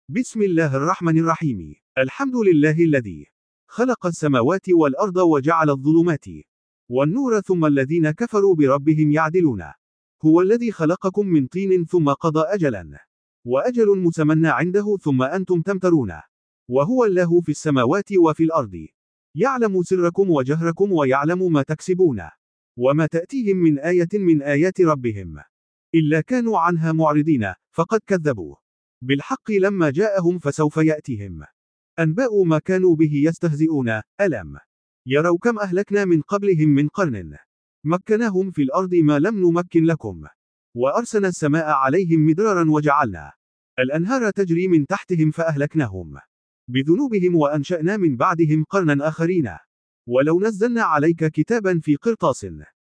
بسم الله الرحمن الرحيم. الحمد لله الذي خلق السماوات والأرض وجعل الظلمات والنور ثم الذين كفروا بربهم يعدلون. هو الذي خلقكم من طين ثم قضى أجلا وأجل مسمى عنده ثم أنتم تمترون. وهو الله في السماوات وفي الأرض يعلم سركم وجهركم ويعلم ما تكسبون وما تأتيهم من آية من آيات ربهم إلا كانوا عنها معرضين. فقد كذبوا بالحق لما جاءهم فسوف يأتيهم أنباء ما كانوا به يستهزئون. ألم يروا كم أهلكنا من قبلهم من قرن مكناهم في الأرض ما لم نمكن لكم وأرسلنا السماء عليهم مدرارا وجعلنا الأنهار تجري من تحتهم فأهلكناهم بذنوبهم وأنشأنا من بعدهم قرنا آخرين. ولو نزلنا عليك كتابا في قرطاس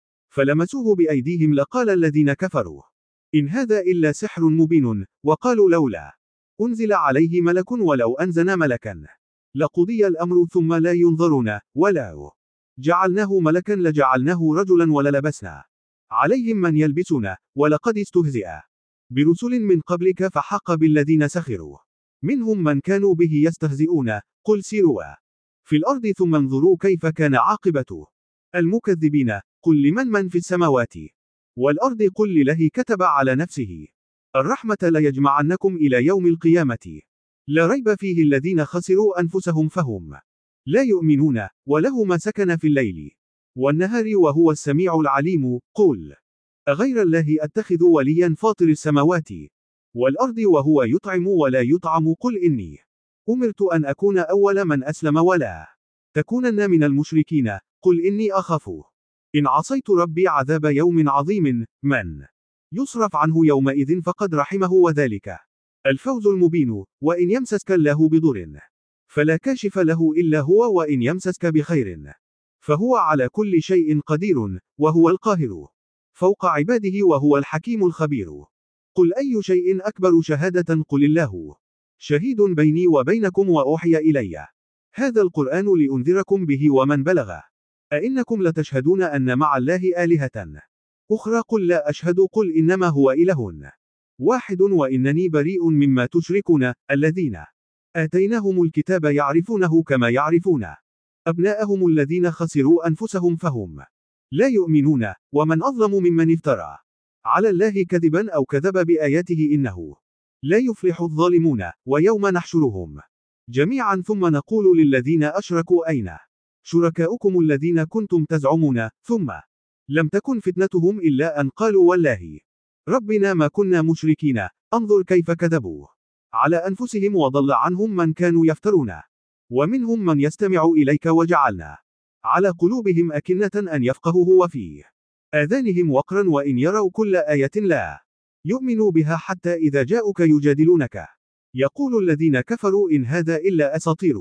فلمسوه بأيديهم لقال الذين كفروا إن هذا إلا سحر مبين. وقالوا لولا أنزل عليه ملك ولو أنزلنا ملكا لقضي الأمر ثم لا ينظرون ولو جعلناه ملكا لجعلناه رجلا وللبسنا عليهم من يلبسون. ولقد استهزئ برسل من قبلك فحق بالذين سخروا منهم من كانوا به يستهزئون. قل سيروا في الأرض ثم انظروا كيف كان عاقبة المكذبين. قل لمن في السماوات والأرض قل لله كتب على نفسه الرحمة ليجمعنكم إلى يوم القيامة لا ريب فيه الذين خسروا أنفسهم فهم لا يؤمنون. وله ما سكن في الليل والنهار وهو السميع العليم. قل أغير الله أتخذ وليا فاطر السماوات والأرض وهو يطعم ولا يطعم. قل إني أمرت أن أكون أول من أسلم ولا تكونن من المشركين. قل إني أخاف إن عصيت ربي عذاب يوم عظيم. من يصرف عنه يومئذ فقد رحمه وذلك الفوز المبين. وإن يمسسك الله بضر فلا كاشف له إلا هو وإن يمسسك بخير فهو على كل شيء قدير وهو القاهر فوق عباده وهو الحكيم الخبير. قل أي شيء أكبر شهادة قل الله شهيد بيني وبينكم وأوحي إلي هذا القرآن لأنذركم به ومن بلغ أئنكم لتشهدون أن مع الله آلهة أخرى قل لا أشهد قل إنما هو إله واحد وإنني بريء مما تشركون. الذين آتيناهم الكتاب يعرفونه كما يعرفون أبناءهم الذين خسروا أنفسهم فهم لا يؤمنون. ومن أظلم ممن افترى على الله كذبا أو كذب بآياته إنه لا يفلح الظالمون. ويوم نحشرهم جميعا ثم نقول للذين أشركوا أين شركاؤكم الذين كنتم تزعمون ثم لم تكن فتنتهم إلا أن قالوا والله ربنا ما كنا مشركين. انظر كيف كذبوا على أنفسهم وضل عنهم من كانوا يفترون. ومنهم من يستمع إليك وجعلنا على قلوبهم أكنة أن يفقهوه وفي آذانهم وقرا وإن يروا كل آية لا يؤمنوا بها حتى إذا جاءوك يجادلونك يقول الذين كفروا إن هذا إلا أساطير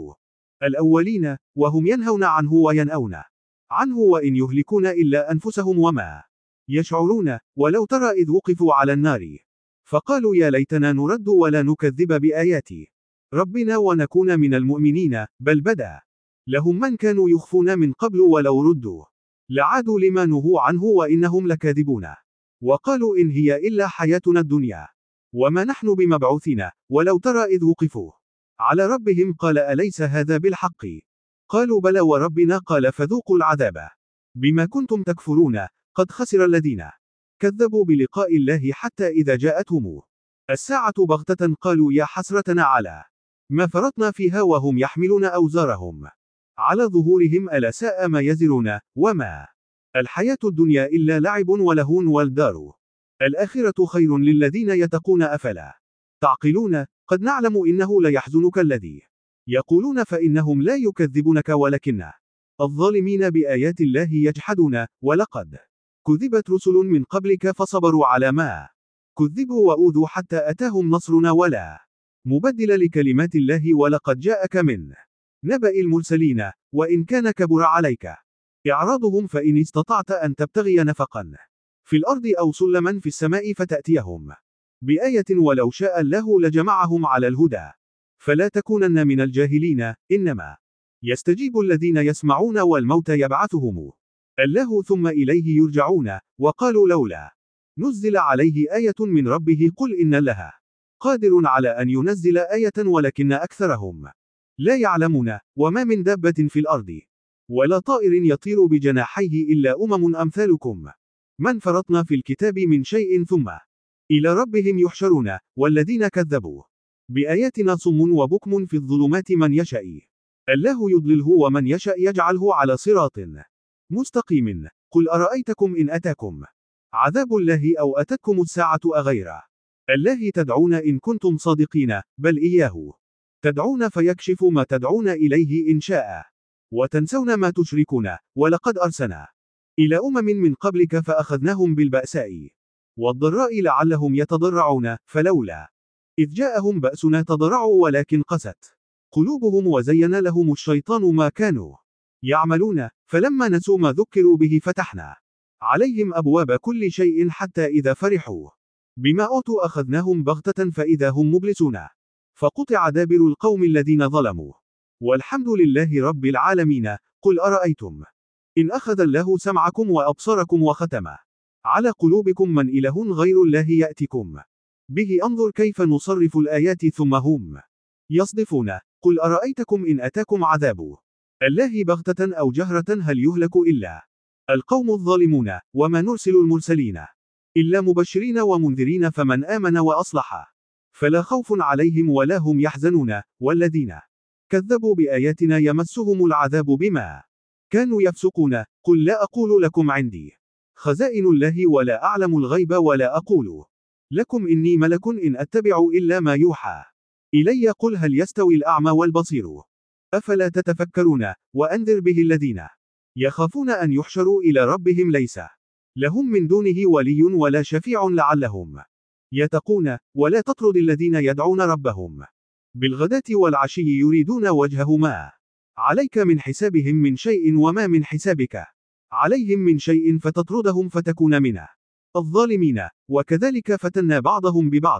الأولين وهم ينهون عنه وينأون عنه وإن يهلكون إلا أنفسهم وما يشعرون. ولو ترى إذ وقفوا على النار فقالوا يا ليتنا نرد ولا نكذب بآيات ربنا ونكون من المؤمنين. بل بدا لهم من كانوا يخفون من قبل ولو ردوا لعادوا لما نهوا عنه وإنهم لكاذبون. وقالوا إن هي إلا حياتنا الدنيا وما نحن بمبعوثين. ولو ترى إذ وقفوا على ربهم قال أليس هذا بالحق قالوا بلى وربنا قال فذوقوا العذاب بما كنتم تكفرون. قد خسر الذين كذبوا بلقاء الله حتى إذا جاءتهم الساعة بغتة قالوا يا حسرتنا على ما فرطنا فيها وهم يحملون أوزارهم على ظهورهم ألا ساء ما يزرون. وما الحياة الدنيا إلا لعب ولهو والدار الآخرة خير للذين يتقون أفلا تعقلون. قد نعلم إنه ليحزنك الذي يقولون فإنهم لا يكذبونك ولكن الظالمين بآيات الله يجحدون. ولقد كذبت رسل من قبلك فصبروا على ما كذبوا وأوذوا حتى أتاهم نصرنا ولا مبدل لكلمات الله. ولقد جاءك من نبأ المرسلين وإن كان كبر عليك إعراضهم فإن استطعت أن تبتغي نفقا في الأرض أو سلما في السماء فتأتيهم بآية ولو شاء الله لجمعهم على الهدى فلا تكونن من الجاهلين. إنما يستجيب الذين يسمعون والموت يبعثهم الله ثم إليه يرجعون. وقالوا لولا نزل عليه آية من ربه قل إن لها قادر على أن ينزل آية ولكن أكثرهم لا يعلمون. وما من دابة في الأرض ولا طائر يطير بجناحيه إلا أمثالكم من فرطنا في الكتاب من شيء ثم إلى ربهم يحشرون. والذين كذبوا بآياتنا صم وبكم في الظلمات من يشاء الله يضلله ومن يشاء يجعله على صراط مستقيم. قل أرأيتكم إن أتاكم عذاب الله أو أتتكم الساعة أغير الله تدعون إن كنتم صادقين بل إياه تدعون فيكشف ما تدعون إليه إن شاء وتنسون ما تشركون. ولقد أرسلنا إلى من قبلك فأخذناهم بالبأساء والضراء لعلهم يتضرعون فلولا إذ جاءهم بأسنا تضرعوا ولكن قست قلوبهم وزين لهم الشيطان ما كانوا يعملون. فلما نسوا ما ذكروا به فتحنا عليهم أبواب كل شيء حتى إذا فرحوا بما أوتوا أخذناهم بغتة فإذا هم مبلسون. فقطع دابر القوم الذين ظلموا والحمد لله رب العالمين. قل أرأيتم إن أخذ الله سمعكم وأبصاركم وختم على قلوبكم من إله غير الله يأتكم به أنظر كيف نصرف الآيات ثم هم يصدفون. قل أرأيتكم إن أتاكم عذاب الله بغتة أو جهرة هل يهلك إلا القوم الظالمون وما نرسل المرسلين إلا مبشرين ومنذرين فمن آمن وأصلح فلا خوف عليهم ولا هم يحزنون. والذين كذبوا بآياتنا يمسهم العذاب بما كانوا يفسقون. قل لا أقول لكم عندي خزائن الله ولا أعلم الغيب ولا أقول لكم إني ملك إن أتبع إلا ما يوحى إلي. قل هل يستوي الأعمى والبصير أفلا تتفكرون. وأنذر به الذين يخافون أن يحشروا إلى ربهم ليس لهم من دونه ولي ولا شفيع لعلهم يتقون. ولا تطرد الذين يدعون ربهم بالغداة والعشي يريدون وجهه ما عليك من حسابهم من شيء وما من حسابك عليهم من شيء فتطردهم فتكون من الظالمين. وكذلك فتنا بعضهم ببعض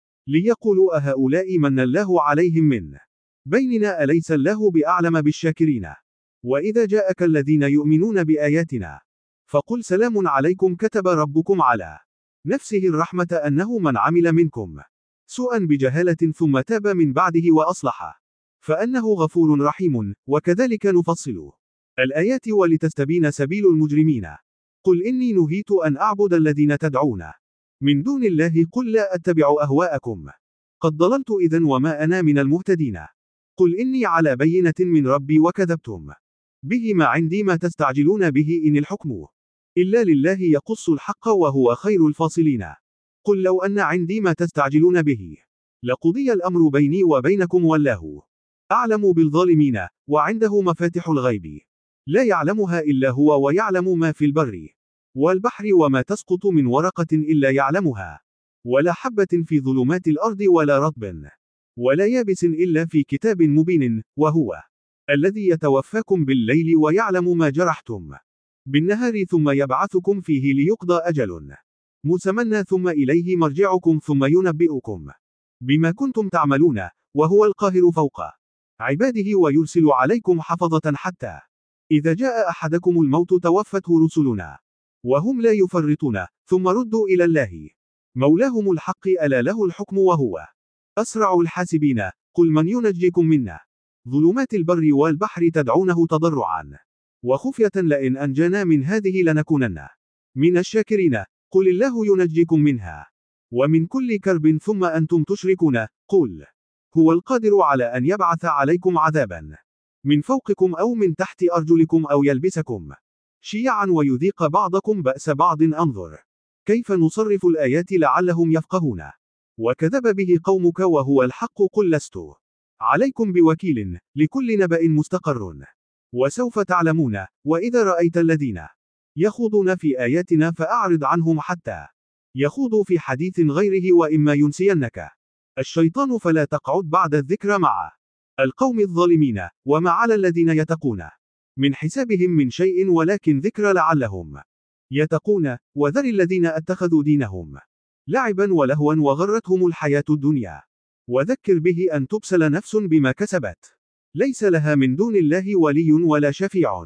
ليقولوا أهؤلاء من الله عليهم من بيننا أليس الله بأعلم بالشاكرين. وإذا جاءك الذين يؤمنون بآياتنا فقل سلام عليكم كتب ربكم على نفسه الرحمة أنه من عمل منكم سوءا بجهالة ثم تاب من بعده وأصلح فأنه غفور رحيم. وكذلك نفصل الآيات ولتستبين سبيل المجرمين. قل إني نهيت أن أعبد الذين تدعون من دون الله. قل لا أتبع أهواءكم قد ضللت إذن وما أنا من المهتدين. قل إني على بينة من ربي وكذبتم به ما عندي ما تستعجلون به إن الحكم إلا لله يقص الحق وهو خير الفاصلين. قل لو أن عندي ما تستعجلون به لقضي الأمر بيني وبينكم والله أعلم بالظالمين. وعنده مفاتح الغيب لا يعلمها إلا هو ويعلم ما في البر والبحر وما تسقط من ورقة إلا يعلمها ولا حبة في ظلمات الأرض ولا رطب ولا يابس إلا في كتاب مبين. وهو الذي يتوفاكم بالليل ويعلم ما جرحتم بالنهار ثم يبعثكم فيه ليقضى أجل مسمى ثم إليه مرجعكم ثم ينبئكم بما كنتم تعملون. وهو القاهر فوق عباده ويرسل عليكم حفظة حتى إذا جاء أحدكم الموت توفته رسلنا وهم لا يفرطون ثم ردوا إلى الله مولاهم الحق ألا له الحكم وهو أسرع الحاسبين. قل من ينجيكم منا ظلمات البر والبحر تدعونه تضرعا وخفية لئن أنجانا من هذه لنكونن من الشاكرين. قل الله ينجيكم منها ومن كل كرب ثم أنتم تشركون. قل هو القادر على أن يبعث عليكم عذابا من فوقكم أو من تحت أرجلكم أو يلبسكم شيعا ويذيق بعضكم بأس بعض. أنظر كيف نصرف الآيات لعلهم يفقهون. وكذب به قومك وهو الحق. قل لست عليكم بوكيل لكل نبأ مستقر وسوف تعلمون. وإذا رأيت الذين يخوضون في آياتنا فأعرض عنهم حتى يخوضوا في حديث غيره وإما ينسينك الشيطان فلا تقعد بعد الذكر مع القوم الظالمين. وما على الذين يتقون من حسابهم من شيء ولكن ذكر لعلهم يتقون. وذر الذين اتخذوا دينهم لعبا ولهوا وغرتهم الحياة الدنيا وذكر به أن تبسل نفس بما كسبت ليس لها من دون الله ولي ولا شفيع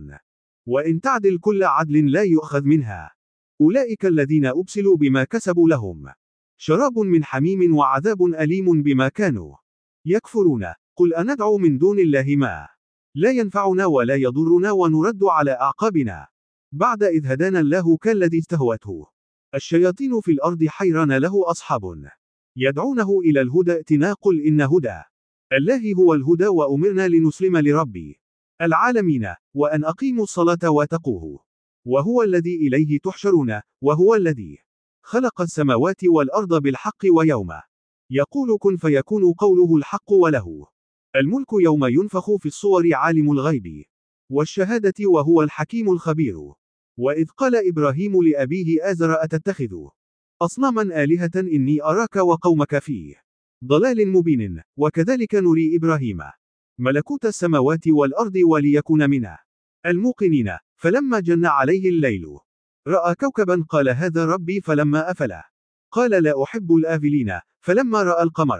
وإن تعدل كل عدل لا يؤخذ منها أولئك الذين أبسلوا بما كسبوا لهم شراب من حميم وعذاب أليم بما كانوا يكفرون. قل أندعو من دون الله ما لا ينفعنا ولا يضرنا ونرد على أعقابنا بعد إذ هدانا الله كالذي استهوته الشياطين في الأرض حيران له أصحاب يدعونه إلى الهدى ائتنا قل إن هدى الله هو الهدى وأمرنا لنسلم لرب العالمين وأن أقيموا الصلاة واتقوه وهو الذي إليه تحشرون وهو الذي خلق السماوات والأرض بالحق ويوم يقول كن فيكون قوله الحق وله الملك يوم ينفخ في الصور عالم الغيب والشهادة وهو الحكيم الخبير وإذ قال إبراهيم لأبيه آزر أتتخذ أصناما آلهة إني أراك وقومك في ضلال مبين وكذلك نري إبراهيم ملكوت السماوات والأرض وليكون من الموقنين فلما جن عليه الليل رأى كوكبا قال هذا ربي فلما أفل قال لا أحب الآفلين فلما رأى القمر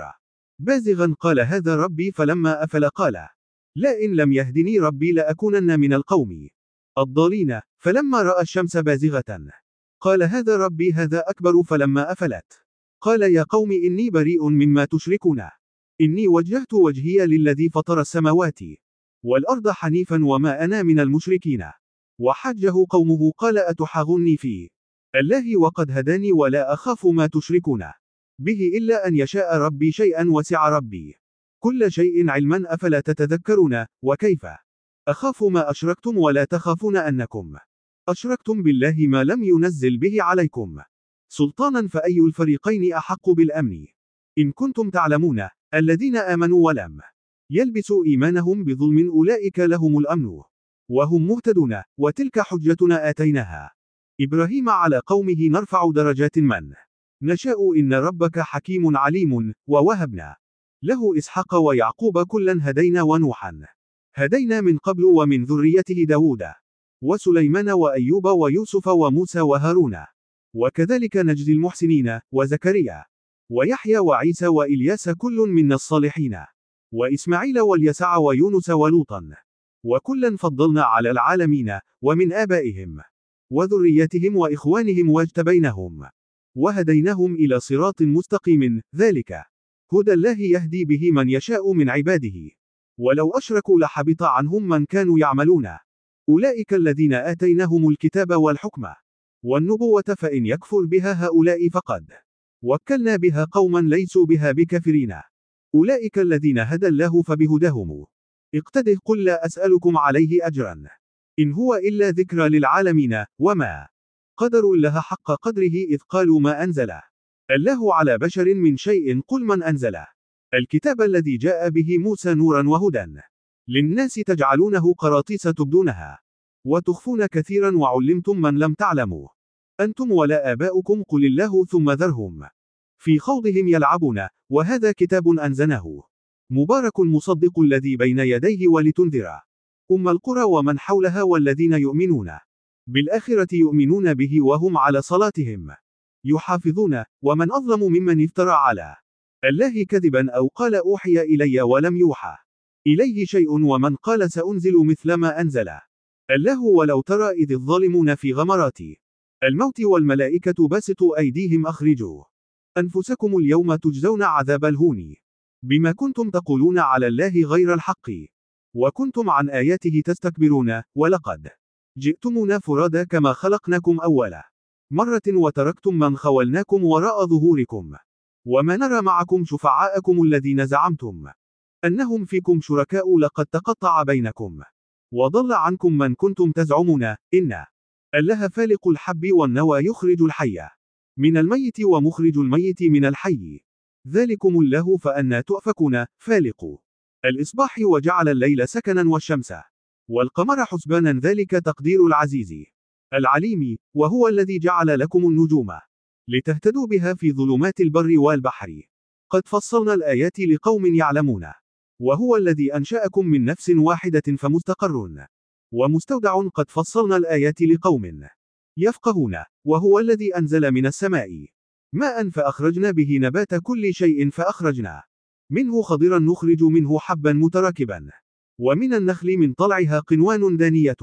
بازغا قال هذا ربي فلما أفل قال لا إن لم يهدني ربي لأكونن من القوم الضالين فلما رأى الشمس بازغة قال هذا ربي هذا أكبر فلما أفلت قال يا قوم إني بريء مما تشركون إني وجهت وجهي للذي فطر السماوات والأرض حنيفا وما أنا من المشركين وحجه قومه قال أتحاجوني في الله وقد هداني ولا أخاف ما تشركون به إلا أن يشاء ربي شيئا وسع ربي كل شيء علما أفلا تتذكرون وكيف أخاف ما أشركتم ولا تخافون أنكم أشركتم بالله ما لم ينزل به عليكم سلطانا فأي الفريقين أحق بالأمن إن كنتم تعلمون الذين آمنوا ولم يلبسوا إيمانهم بظلم أولئك لهم الأمن وهم مهتدون وتلك حجتنا آتيناها إبراهيم على قومه نرفع درجات من نشاء إن ربك حكيم عليم ووهبنا له إسحاق ويعقوب كلا هدينا ونوحا هدينا من قبل ومن ذريته داود وسليمان وأيوب ويوسف وموسى وهارون وكذلك نجزي المحسنين وزكريا ويحيى وعيسى وإلياس كل من الصالحين وإسماعيل واليسع ويونس ولوطا وكلا فضلنا على العالمين ومن آبائهم وذريتهم وإخوانهم واجتبيناهم وهديناهم إلى صراط مستقيم ذلك هدى الله يهدي به من يشاء من عباده ولو أشركوا لحبط عنهم من كانوا يعملون أولئك الذين آتيناهم الكتاب والحكم والنبوة فإن يكفر بها هؤلاء فقد وكلنا بها قوما ليسوا بها بكافرين أولئك الذين هدى الله فبهداهم اقتده قل لا أسألكم عليه أجرا إن هو إلا ذكرى للعالمين وما قدروا الله حق قدره إذ قالوا ما أنزل الله على بشر من شيء قل من أنزل الكتاب الذي جاء به موسى نورا وهدى للناس تجعلونه قراطيس تبدونها وتخفون كثيرا وعلمتم من لم تعلموا أنتم ولا آباؤكم قل الله ثم ذرهم في خوضهم يلعبون وهذا كتاب أنزلناه مبارك مصدق الذي بين يديه ولتنذر القرى ومن حولها والذين يؤمنون بالآخرة يؤمنون به وهم على صلاتهم يحافظون ومن أظلم ممن افترى على الله كذبا أو قال أوحي إلي ولم يوحى إليه شيء ومن قال سأنزل مثل ما أنزل الله ولو ترى إذ الظالمون في غمرات الموت والملائكة باسطوا أيديهم أخرجوا أنفسكم اليوم تجزون عذاب الهون بما كنتم تقولون على الله غير الحق وكنتم عن آياته تستكبرون ولقد جئتمونا فرادا كما خلقناكم أول مرة وتركتم من خولناكم وراء ظهوركم وما نرى معكم شفعاءكم الذين زعمتم أنهم فيكم شركاء لقد تقطع بينكم وضل عنكم من كنتم تزعمون إن الله فالق الحب والنوى يخرج الحي من الميت ومخرج الميت من الحي ذلكم الله فأنى تؤفكون فالق الإصباح وجعل الليل سكنا والشمس والقمر حسبانا ذلك تقدير العزيز العليم وهو الذي جعل لكم النجوم لتهتدوا بها في ظلمات البر والبحر قد فصلنا الآيات لقوم يعلمون وهو الذي أنشأكم من نفس واحدة فمستقر ومستودع قد فصلنا الآيات لقوم يفقهون وهو الذي أنزل من السماء ماء فأخرجنا به نبات كل شيء فأخرجنا منه خضرا نخرج منه حبا متراكبا ومن النخل من طلعها قنوان دانية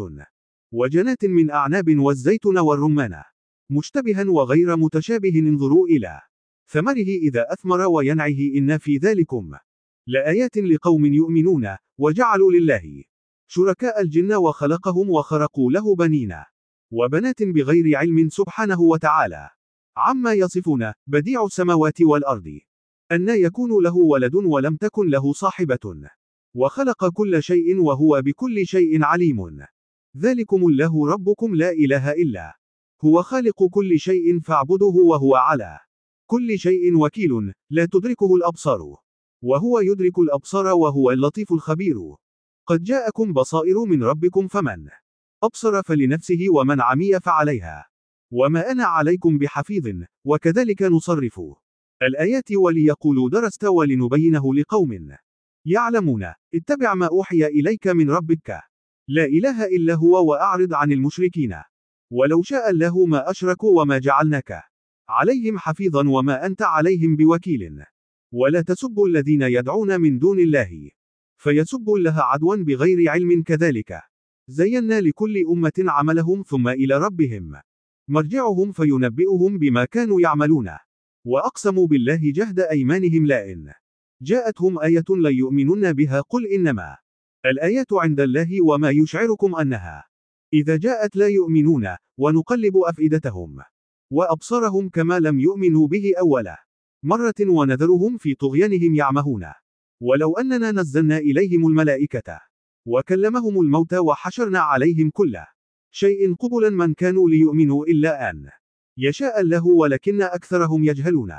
وجنات من أعناب والزيتون والرمان مشتبها وغير متشابه انظروا إلى ثمره إذا أثمر وينعه إن في ذلكم لآيات لقوم يؤمنون. وجعلوا لله شركاء الجن وخلقهم وخرقوا له بنين وبنات بغير علم سبحانه وتعالى عما يصفون. بديع السماوات والأرض أن يكون له ولد ولم تكن له صاحبة وخلق كل شيء وهو بكل شيء عليم. ذلكم الله ربكم لا إله إلا هو خالق كل شيء فاعبده وهو على كل شيء وكيل. لا تدركه الأبصار وهو يدرك الأبصار وهو اللطيف الخبير. قد جاءكم بصائر من ربكم فمن أبصر فلنفسه ومن عمي فعليها وما أنا عليكم بحفيظ. وكذلك نصرف الآيات وليقولوا درست ولنبينه لقوم يعلمون. اتبع ما أوحي إليك من ربك لا إله إلا هو وأعرض عن المشركين. ولو شاء الله ما أشركوا وما جعلناك عليهم حفيظا وما أنت عليهم بوكيل. ولا تسبوا الذين يدعون من دون الله فيسبوا الله عدوا بغير علم. كذلك زينا لكل أمة عملهم ثم إلى ربهم مرجعهم فينبئهم بما كانوا يعملون. وأقسموا بالله جهد أيمانهم لئن جاءتهم آية ليؤمنن بها. قل إنما الآيات عند الله وما يشعركم أنها إذا جاءت لا يؤمنون. ونقلب أفئدتهم وأبصارهم كما لم يؤمنوا به أول مرة ونذرهم في طغيانهم يعمهون. ولو أننا نزلنا إليهم الملائكة وكلمهم الموتى وحشرنا عليهم كل شيء قبلا من كانوا ليؤمنوا إلا أن يشاء الله ولكن أكثرهم يجهلون.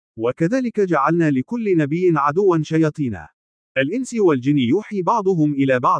وكذلك جعلنا لكل نبي عدوا شياطين الإنس والجن يوحي بعضهم إلى بعض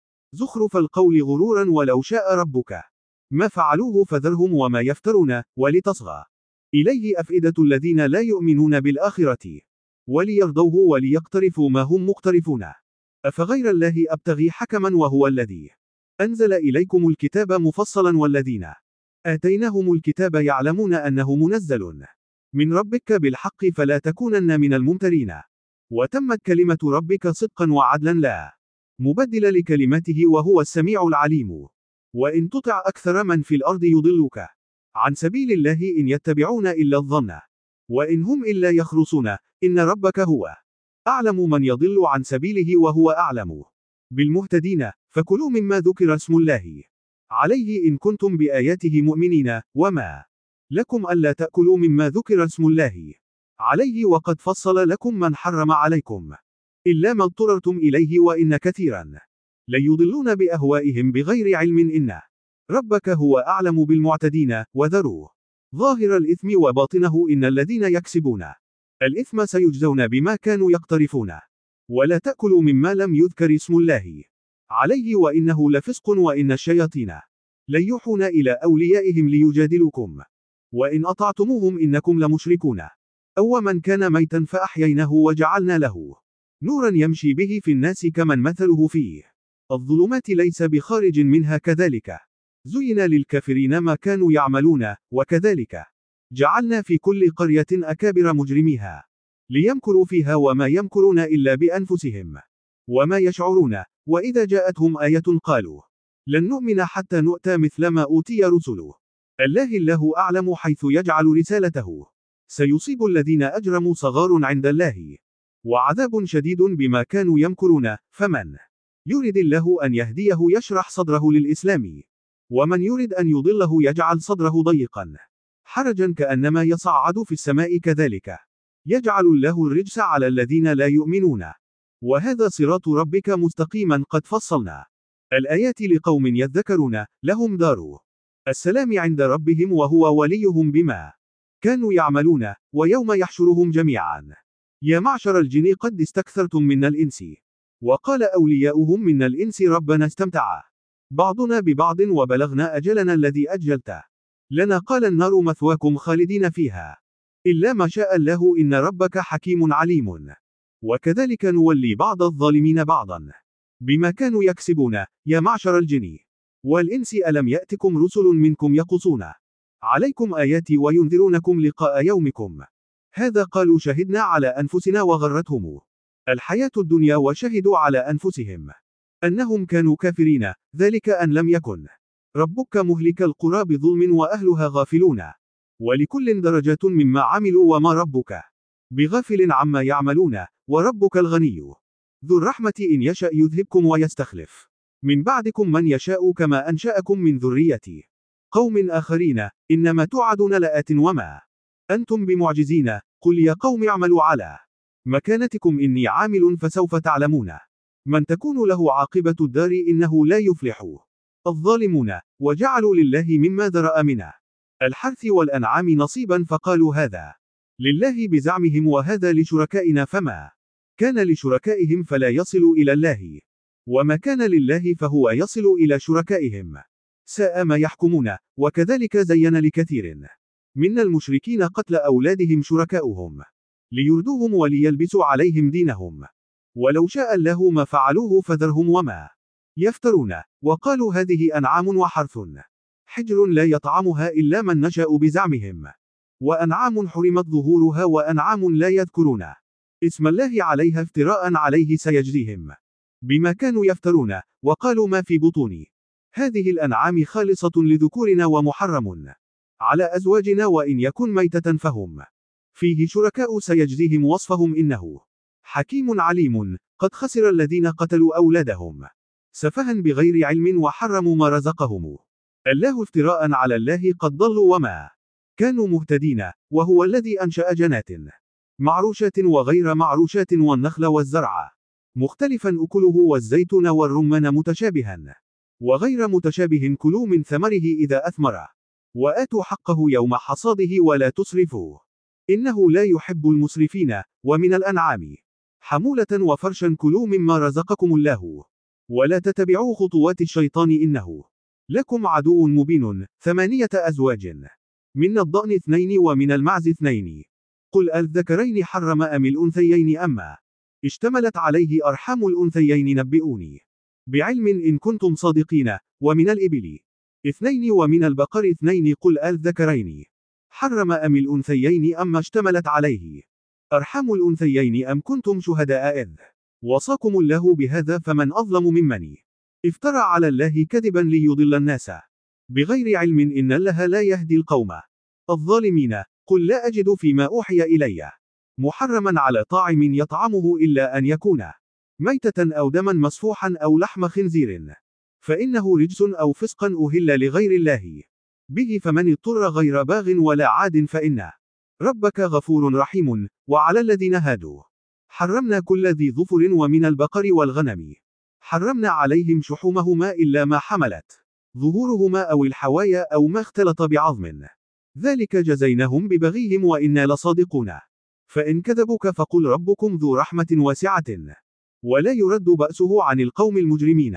زخرف القول غرورا ولو شاء ربك ما فعلوه فذرهم وما يفترون. ولتصغى إليه أفئدة الذين لا يؤمنون بالآخرة وليرضوه وليقترفوا ما هم مقترفون. أفغير الله أبتغي حكما وهو الذي أنزل إليكم الكتاب مفصلا والذين آتيناهم الكتاب يعلمون أنه منزل من ربك بالحق فلا تكونن من الممترين. وتمت كلمة ربك صدقا وعدلا لا مبدل لكلمته وهو السميع العليم. وإن تطع أكثر من في الأرض يضلوك عن سبيل الله إن يتبعون إلا الظن وإن هم إلا يخرصون. إن ربك هو أعلم من يضل عن سبيله وهو أعلم بالمهتدين. فكلوا مما ذكر اسم الله عليه إن كنتم بآياته مؤمنين. وما لكم ألا تأكلوا مما ذكر اسم الله عليه وقد فصل لكم من حرم عليكم إلا ما اضطررتم إليه وإن كثيرا ليضلون بأهوائهم بغير علم. إن ربك هو أعلم بالمعتدين. وذروا ظاهر الإثم وباطنه إن الذين يكسبون الإثم سيجزون بما كانوا يقترفون. ولا تأكلوا مما لم يذكر اسم الله عليه وإنه لفسق وإن الشياطين ليوحون إلى أوليائهم ليجادلوكم وإن أطعتموهم إنكم لمشركون. أو من كان ميتا فأحييناه وجعلنا له نورا يمشي به في الناس كمن مثله فيه الظلمات ليس بخارج منها. كذلك زين للكافرين ما كانوا يعملون. وكذلك جعلنا في كل قرية أكابر مجرميها ليمكروا فيها وما يمكرون إلا بأنفسهم وما يشعرون. وإذا جاءتهم آية قالوا لن نؤمن حتى نؤتى مثل ما أوتي رسله الله أعلم حيث يجعل رسالته سيصيب الذين أجرموا صغار عند الله وعذاب شديد بما كانوا يمكرون. فمن يرد الله أن يهديه يشرح صدره للإسلام ومن يرد أن يضله يجعل صدره ضيقا حرجا كأنما يصعد في السماء. كذلك يجعل الله الرجس على الذين لا يؤمنون. وهذا صراط ربك مستقيما قد فصلنا الآيات لقوم يذكرون. لهم دار السلام عند ربهم وهو وليهم بما كانوا يعملون. ويوم يحشرهم جميعا يا معشر الجن قد استكثرتم من الإنس وقال أولياؤهم من الإنس ربنا استمتع بعضنا ببعض وبلغنا أجلنا الذي أجلت لنا قال النار مثواكم خالدين فيها إلا ما شاء الله إن ربك حكيم عليم. وكذلك نولي بعض الظالمين بعضا بما كانوا يكسبون. يا معشر الجن والإنس ألم يأتكم رسل منكم يقصون عليكم آياتي وينذرونكم لقاء يومكم هذا قالوا شهدنا على أنفسنا وغرتهم الحياة الدنيا وشهدوا على أنفسهم أنهم كانوا كافرين. ذلك أن لم يكن ربك مهلك القرى بظلم وأهلها غافلون. ولكل درجات مما عملوا وما ربك بغافل عما يعملون، وربك الغني ذو الرحمة إن يشأ يذهبكم ويستخلف من بعدكم من يشاء كما أنشأكم من ذرية قوم آخرين، إنما توعدون لآت وما أنتم بمعجزين. قل يا قوم اعملوا على مكانتكم إني عامل فسوف تعلمون من تكون له عاقبة الدار إنه لا يفلح الظالمون. وجعلوا لله مما ذرأ من الحرث والأنعام نصيبا فقالوا هذا لله بزعمهم وهذا لشركائنا، فما كان لشركائهم فلا يصل إلى الله، وما كان لله فهو يصل إلى شركائهم، ساء ما يحكمون. وكذلك زين لكثير من المشركين قتل أولادهم شركاؤهم ليردوهم وليلبسوا عليهم دينهم، ولو شاء الله ما فعلوه فذرهم وما يفترون. وقالوا هذه أنعام وحرث حجر لا يطعمها إلا من نشاء بزعمهم، وأنعام حرمت ظهورها وأنعام لا يذكرون اسم الله عليها افتراء عليه سيجزيهم بما كانوا يفترون. وقالوا ما في بطون هذه الأنعام خالصة لذكورنا ومحرم على أزواجنا وإن يكن ميتة فهم فيه شركاء سيجزيهم وصفهم إنه حكيم عليم. قد خسر الذين قتلوا أولادهم سفها بغير علم وحرموا ما رزقهم الله افتراء على الله قد ضلوا وما كانوا مهتدين. وهو الذي أنشأ جنات معروشات وغير معروشات والنخل والزرع مختلفا أكله والزيتون والرمان متشابها وغير متشابه كلوا من ثمره إذا أثمر وآتوا حقه يوم حصاده ولا تسرفوا إنه لا يحب المسرفين. ومن الأنعام حمولة وفرشا كلوا مما رزقكم الله ولا تتبعوا خطوات الشيطان إنه لكم عدو مبين. 8 أزواج من الضأن 2 ومن المعز 2 قل الذكرين حرم أم الأنثيين أما اشتملت عليه أرحام الأنثيين نبئوني بعلم إن كنتم صادقين. ومن الإبل 2 ومن البقر 2 قل الذكرين حرم أم الأنثيين أما اشتملت عليه أرحام الأنثيين أم كنتم شهداء إذ وصاكم الله بهذا فمن أظلم ممن افترى على الله كذبا ليضل الناس بغير علم إن الله لا يهدي القوم الظالمين. قل لا أجد فيما أوحي إلي محرما على طاعم يطعمه إلا أن يكون ميتة أو دما مسفوحا أو لحم خنزير فإنه رجس أو فسقا أهل لغير الله به فمن اضطر غير باغ ولا عاد فإن ربك غفور رحيم. وعلى الذين هادوا حرمنا كل ذي ظفر ومن البقر والغنم حرمنا عليهم شحومهما إلا ما حملت ظهورهما أو الحوايا أو ما اختلط بعظم ذلك جزيناهم ببغيهم وإنا لصادقون. فإن كذبوك فقل ربكم ذو رحمة واسعة ولا يرد بأسه عن القوم المجرمين.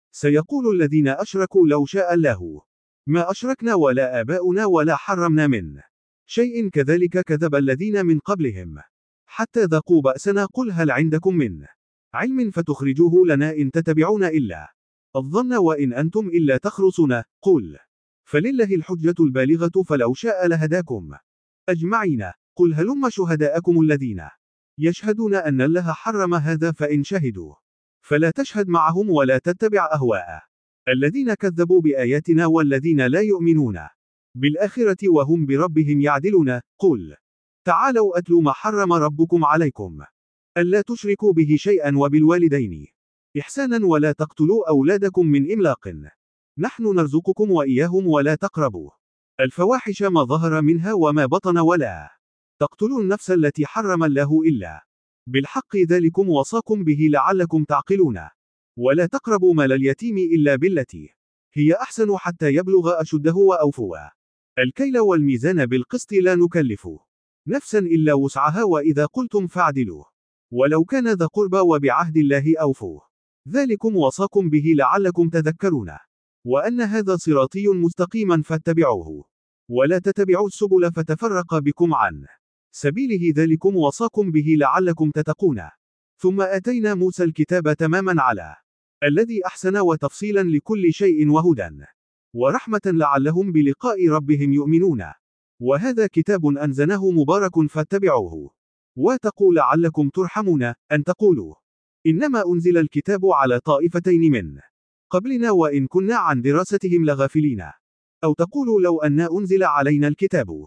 سيقول الذين أشركوا لو شاء الله ما أشركنا ولا آباؤنا ولا حرمنا من شيء كذلك كذب الذين من قبلهم حتى ذاقوا بأسنا. قل هل عندكم من علم فتخرجوه لنا إن تتبعون إلا الظن وإن أنتم إلا تخرصون. قل فلله الحجة البالغة فلو شاء لهداكم أجمعين. قل هلم شهداءكم الذين يشهدون أن الله حرم هذا فإن شهدوا فلا تشهد معهم ولا تتبع أهواء الذين كذبوا بآياتنا والذين لا يؤمنون بالآخرة وهم بربهم يعدلون. قل تعالوا أتلوا ما حرم ربكم عليكم ألا تشركوا به شيئا وبالوالدين إحسانا ولا تقتلوا أولادكم من إملاق نحن نرزقكم وإياهم ولا تقربوا الفواحش ما ظهر منها وما بطن ولا تقتلوا النفس التي حرم الله إلا بالحق ذلكم وصاكم به لعلكم تعقلون. ولا تقربوا مال اليتيم إلا بالتي هي أحسن حتى يبلغ أشده وأوفوا الكيل والميزان بالقسط لا نكلف نفسا إلا وسعها وإذا قلتم فاعدلوا ولو كان ذا قربى وبعهد الله أوفوا ذلكم وصاكم به لعلكم تذكرون. وأن هذا صراطي مستقيما فاتبعوه ولا تتبعوا السبل فتفرق بكم عن سبيله ذلكم وصاكم به لعلكم تتقون. ثم آتينا موسى الكتاب تماما على الذي أحسن وتفصيلا لكل شيء وهدى ورحمة لعلهم بلقاء ربهم يؤمنون. وهذا كتاب أنزلناه مبارك فاتبعوه واتقوا لعلكم ترحمون. أن تقولوا إنما أنزل الكتاب على طائفتين من قبلنا وإن كنا عن دراستهم لغافلين أو تقولوا لو أن أنزل علينا الكتاب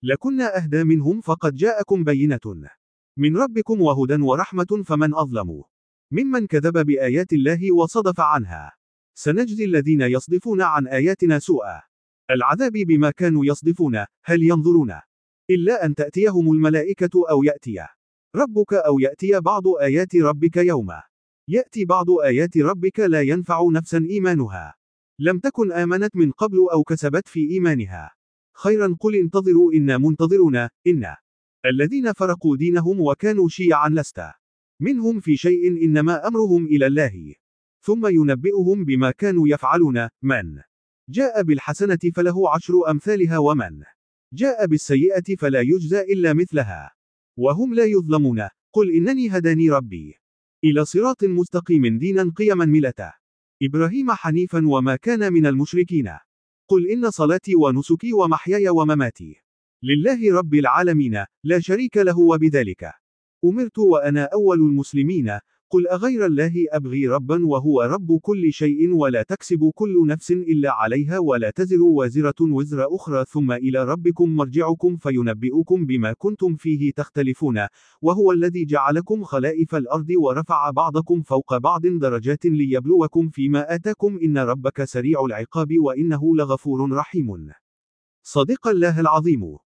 لكنا أهدى منهم فقد جاءكم بينة من ربكم وهدى ورحمة فمن أظلم ممن كذب بآيات الله وصدف عنها. سنجزي الذين يصدفون عن آياتنا سوء العذاب بما كانوا يصدفون. هل ينظرون إلا أن تأتيهم الملائكة أو يأتي ربك أو يأتي بعض آيات ربك يوم يأتي بعض آيات ربك لا ينفع نفسا إيمانها لم تكن آمنت من قبل أو كسبت في إيمانها خيرا قل انتظروا إنا منتظرون. إن الذين فرقوا دينهم وكانوا شيعا لست منهم في شيء إنما أمرهم إلى الله ثم ينبئهم بما كانوا يفعلون. من جاء بالحسنة فله 10 أمثالها ومن جاء بالسيئة فلا يجزى إلا مثلها وهم لا يظلمون. قل إنني هداني ربي إلى صراط مستقيم دينا قيما ملة إبراهيم حنيفا وما كان من المشركين. قل إن صلاتي ونسكي ومحياي ومماتي لله رب العالمين لا شريك له وبذلك أمرت وأنا أول المسلمين. قل أغير الله أبغي ربا وهو رب كل شيء ولا تكسب كل نفس إلا عليها ولا تزر وازرة وزر أخرى ثم إلى ربكم مرجعكم فينبئكم بما كنتم فيه تختلفون وهو الذي جعلكم خلائف الأرض ورفع بعضكم فوق بعض درجات ليبلوكم فيما آتاكم إن ربك سريع العقاب وإنه لغفور رحيم. صدق الله العظيم.